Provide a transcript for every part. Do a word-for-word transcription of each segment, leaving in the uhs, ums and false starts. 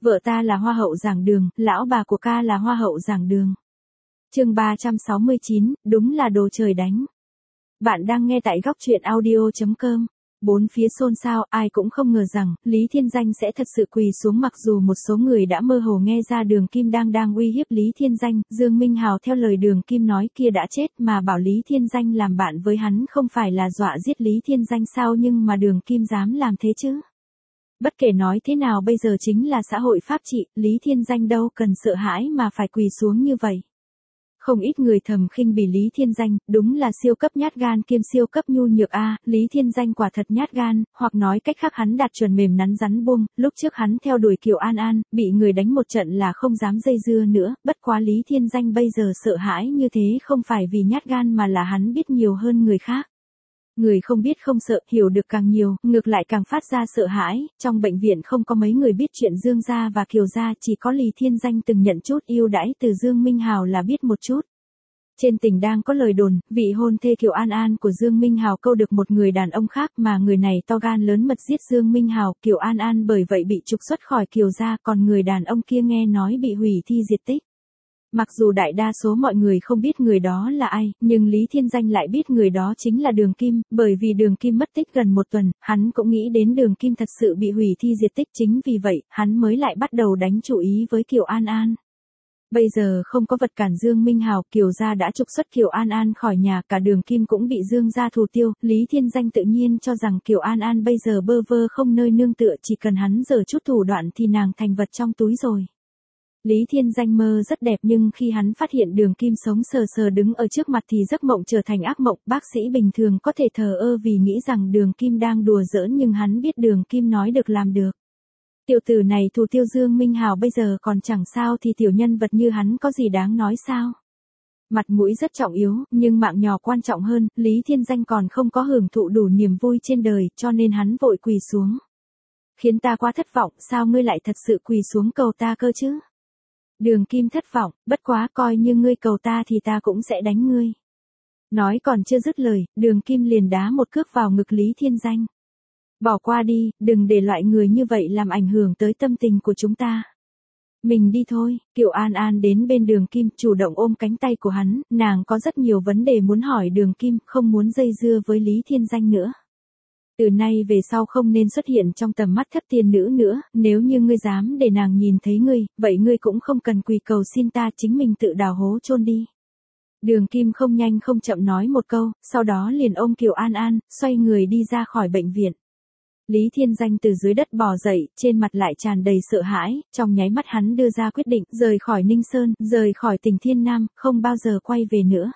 Vợ ta là hoa hậu giảng đường, lão bà của ca là hoa hậu giảng đường. Chương ba trăm sáu mươi chín, đúng là đồ trời đánh. Bạn đang nghe tại góc truyện audio chấm com. Bốn phía xôn xao, ai cũng không ngờ rằng, Lý Thiên Danh sẽ thật sự quỳ xuống, mặc dù một số người đã mơ hồ nghe ra Đường Kim đang đang uy hiếp Lý Thiên Danh. Dương Minh Hào theo lời Đường Kim nói kia đã chết mà bảo Lý Thiên Danh làm bạn với hắn không phải là dọa giết Lý Thiên Danh sao, nhưng mà Đường Kim dám làm thế chứ. Bất kể nói thế nào bây giờ chính là xã hội pháp trị, Lý Thiên Danh đâu cần sợ hãi mà phải quỳ xuống như vậy. Không ít người thầm khinh bỉ Lý Thiên Danh, đúng là siêu cấp nhát gan kiêm siêu cấp nhu nhược a, Lý Thiên Danh quả thật nhát gan, hoặc nói cách khác hắn đạt chuẩn mềm nắn rắn buông, lúc trước hắn theo đuổi Kiều An An, bị người đánh một trận là không dám dây dưa nữa, bất quá Lý Thiên Danh bây giờ sợ hãi như thế không phải vì nhát gan mà là hắn biết nhiều hơn người khác. Người không biết không sợ, hiểu được càng nhiều, ngược lại càng phát ra sợ hãi, trong bệnh viện không có mấy người biết chuyện Dương gia và Kiều gia, chỉ có Lý Thiên Danh từng nhận chút ưu đãi từ Dương Minh Hào là biết một chút. Trên tỉnh đang có lời đồn, vị hôn thê Kiều An An của Dương Minh Hào câu được một người đàn ông khác mà người này to gan lớn mật giết Dương Minh Hào, Kiều An An bởi vậy bị trục xuất khỏi Kiều gia, còn người đàn ông kia nghe nói bị hủy thi diệt tích. Mặc dù đại đa số mọi người không biết người đó là ai, nhưng Lý Thiên Danh lại biết người đó chính là Đường Kim, bởi vì Đường Kim mất tích gần một tuần, hắn cũng nghĩ đến Đường Kim thật sự bị hủy thi diệt tích, chính vì vậy, hắn mới lại bắt đầu đánh chủ ý với Kiều An An. Bây giờ không có vật cản Dương Minh Hào, Kiều gia đã trục xuất Kiều An An khỏi nhà, cả Đường Kim cũng bị Dương gia thù tiêu, Lý Thiên Danh tự nhiên cho rằng Kiều An An bây giờ bơ vơ không nơi nương tựa, chỉ cần hắn giở chút thủ đoạn thì nàng thành vật trong túi rồi. Lý Thiên Danh mơ rất đẹp, nhưng khi hắn phát hiện Đường Kim sống sờ sờ đứng ở trước mặt thì giấc mộng trở thành ác mộng. Bác sĩ bình thường có thể thờ ơ vì nghĩ rằng Đường Kim đang đùa giỡn, nhưng hắn biết Đường Kim nói được làm được. Tiểu tử này thù tiêu Dương Minh Hào bây giờ còn chẳng sao thì tiểu nhân vật như hắn có gì đáng nói sao? Mặt mũi rất trọng yếu, nhưng mạng nhỏ quan trọng hơn, Lý Thiên Danh còn không có hưởng thụ đủ niềm vui trên đời, cho nên hắn vội quỳ xuống. Khiến ta quá thất vọng, sao ngươi lại thật sự quỳ xuống cầu ta cơ chứ? Đường Kim thất vọng, bất quá coi như ngươi cầu ta thì ta cũng sẽ đánh ngươi. Nói còn chưa dứt lời, Đường Kim liền đá một cước vào ngực Lý Thiên Danh. Bỏ qua đi, đừng để loại người như vậy làm ảnh hưởng tới tâm tình của chúng ta. Mình đi thôi. Kiều An An đến bên Đường Kim, chủ động ôm cánh tay của hắn, nàng có rất nhiều vấn đề muốn hỏi Đường Kim, không muốn dây dưa với Lý Thiên Danh nữa. Từ nay về sau không nên xuất hiện trong tầm mắt thất tiên nữ nữa, nếu như ngươi dám để nàng nhìn thấy ngươi, vậy ngươi cũng không cần quỳ cầu xin ta, chính mình tự đào hố chôn đi. Đường Kim không nhanh không chậm nói một câu, sau đó liền ôm Kiều An An, xoay người đi ra khỏi bệnh viện. Lý Thiên Danh từ dưới đất bò dậy, trên mặt lại tràn đầy sợ hãi, trong nháy mắt hắn đưa ra quyết định, rời khỏi Ninh Sơn, rời khỏi tỉnh Thiên Nam, không bao giờ quay về nữa.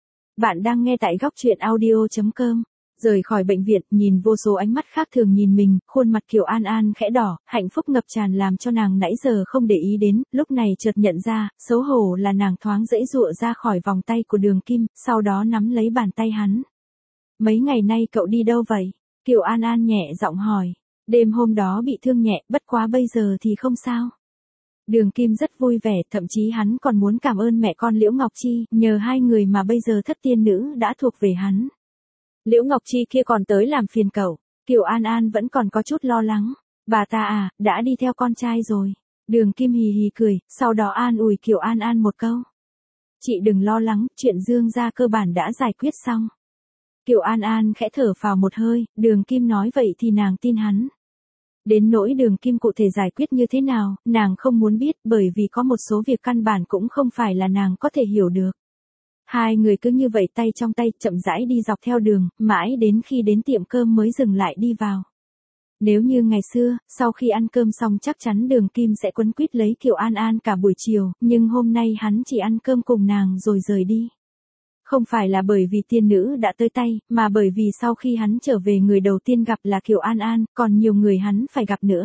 Bạn đang nghe tại góc truyện audio chấm com. Rời khỏi bệnh viện, nhìn vô số ánh mắt khác thường nhìn mình, khuôn mặt Kiều An An khẽ đỏ, hạnh phúc ngập tràn làm cho nàng nãy giờ không để ý đến, lúc này chợt nhận ra, xấu hổ là nàng thoáng dãy dụa ra khỏi vòng tay của Đường Kim, sau đó nắm lấy bàn tay hắn. Mấy ngày nay cậu đi đâu vậy? Kiều An An nhẹ giọng hỏi. Đêm hôm đó bị thương nhẹ, bất quá bây giờ thì không sao. Đường Kim rất vui vẻ, thậm chí hắn còn muốn cảm ơn mẹ con Liễu Ngọc Chi, nhờ hai người mà bây giờ thất tiên nữ đã thuộc về hắn. Liễu Ngọc Chi kia còn tới làm phiền cậu. Kiều An An vẫn còn có chút lo lắng. Bà ta à, đã đi theo con trai rồi. Đường Kim hì hì cười, sau đó an ủi Kiều An An một câu. Chị đừng lo lắng, chuyện Dương gia cơ bản đã giải quyết xong. Kiều An An khẽ thở phào một hơi, Đường Kim nói vậy thì nàng tin hắn. Đến nỗi Đường Kim cụ thể giải quyết như thế nào, nàng không muốn biết, bởi vì có một số việc căn bản cũng không phải là nàng có thể hiểu được. Hai người cứ như vậy tay trong tay chậm rãi đi dọc theo đường, mãi đến khi đến tiệm cơm mới dừng lại đi vào. Nếu như ngày xưa, sau khi ăn cơm xong chắc chắn Đường Kim sẽ quấn quýt lấy Kiều An An cả buổi chiều, nhưng hôm nay hắn chỉ ăn cơm cùng nàng rồi rời đi. Không phải là bởi vì tiên nữ đã tới tay, mà bởi vì sau khi hắn trở về người đầu tiên gặp là Kiều An An, còn nhiều người hắn phải gặp nữa.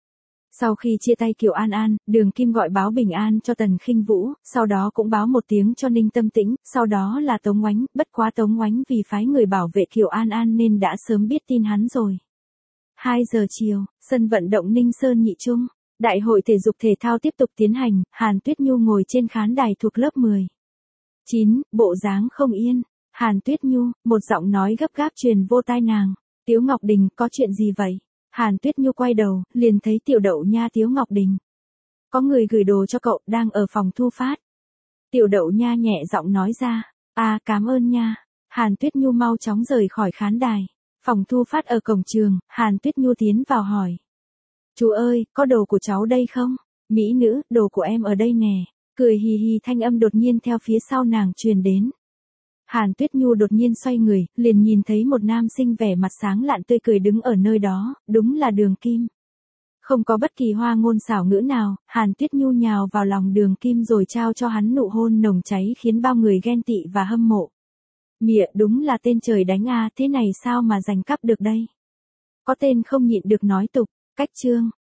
Sau khi chia tay Kiều An An, Đường Kim gọi báo bình an cho Tần Khinh Vũ, sau đó cũng báo một tiếng cho Ninh Tâm Tĩnh, sau đó là Tống Oánh, bất quá Tống Oánh vì phái người bảo vệ Kiều An An nên đã sớm biết tin hắn rồi. hai giờ chiều, sân vận động Ninh Sơn Nhị Trung, đại hội thể dục thể thao tiếp tục tiến hành, Hàn Tuyết Nhu ngồi trên khán đài thuộc lớp mười. chín, bộ dáng không yên, Hàn Tuyết Nhu, một giọng nói gấp gáp truyền vô tai nàng. Tiếu Ngọc Đình, có chuyện gì vậy? Hàn Tuyết Nhu quay đầu, liền thấy Tiểu Đậu Nha Tiếu Ngọc Đình. Có người gửi đồ cho cậu, đang ở phòng thu phát. Tiểu Đậu Nha nhẹ giọng nói ra. À, cảm ơn nha. Hàn Tuyết Nhu mau chóng rời khỏi khán đài. Phòng thu phát ở cổng trường, Hàn Tuyết Nhu tiến vào hỏi. Chú ơi, có đồ của cháu đây không? Mỹ nữ, đồ của em ở đây nè. Cười hì hì thanh âm đột nhiên theo phía sau nàng truyền đến. Hàn Tuyết Nhu đột nhiên xoay người, liền nhìn thấy một nam sinh vẻ mặt sáng lạn tươi cười đứng ở nơi đó, đúng là Đường Kim. Không có bất kỳ hoa ngôn xảo ngữ nào, Hàn Tuyết Nhu nhào vào lòng Đường Kim rồi trao cho hắn nụ hôn nồng cháy khiến bao người ghen tị và hâm mộ. Mịa, đúng là tên trời đánh a, thế này sao mà giành cắp được đây? Có tên không nhịn được nói tục, cách chương.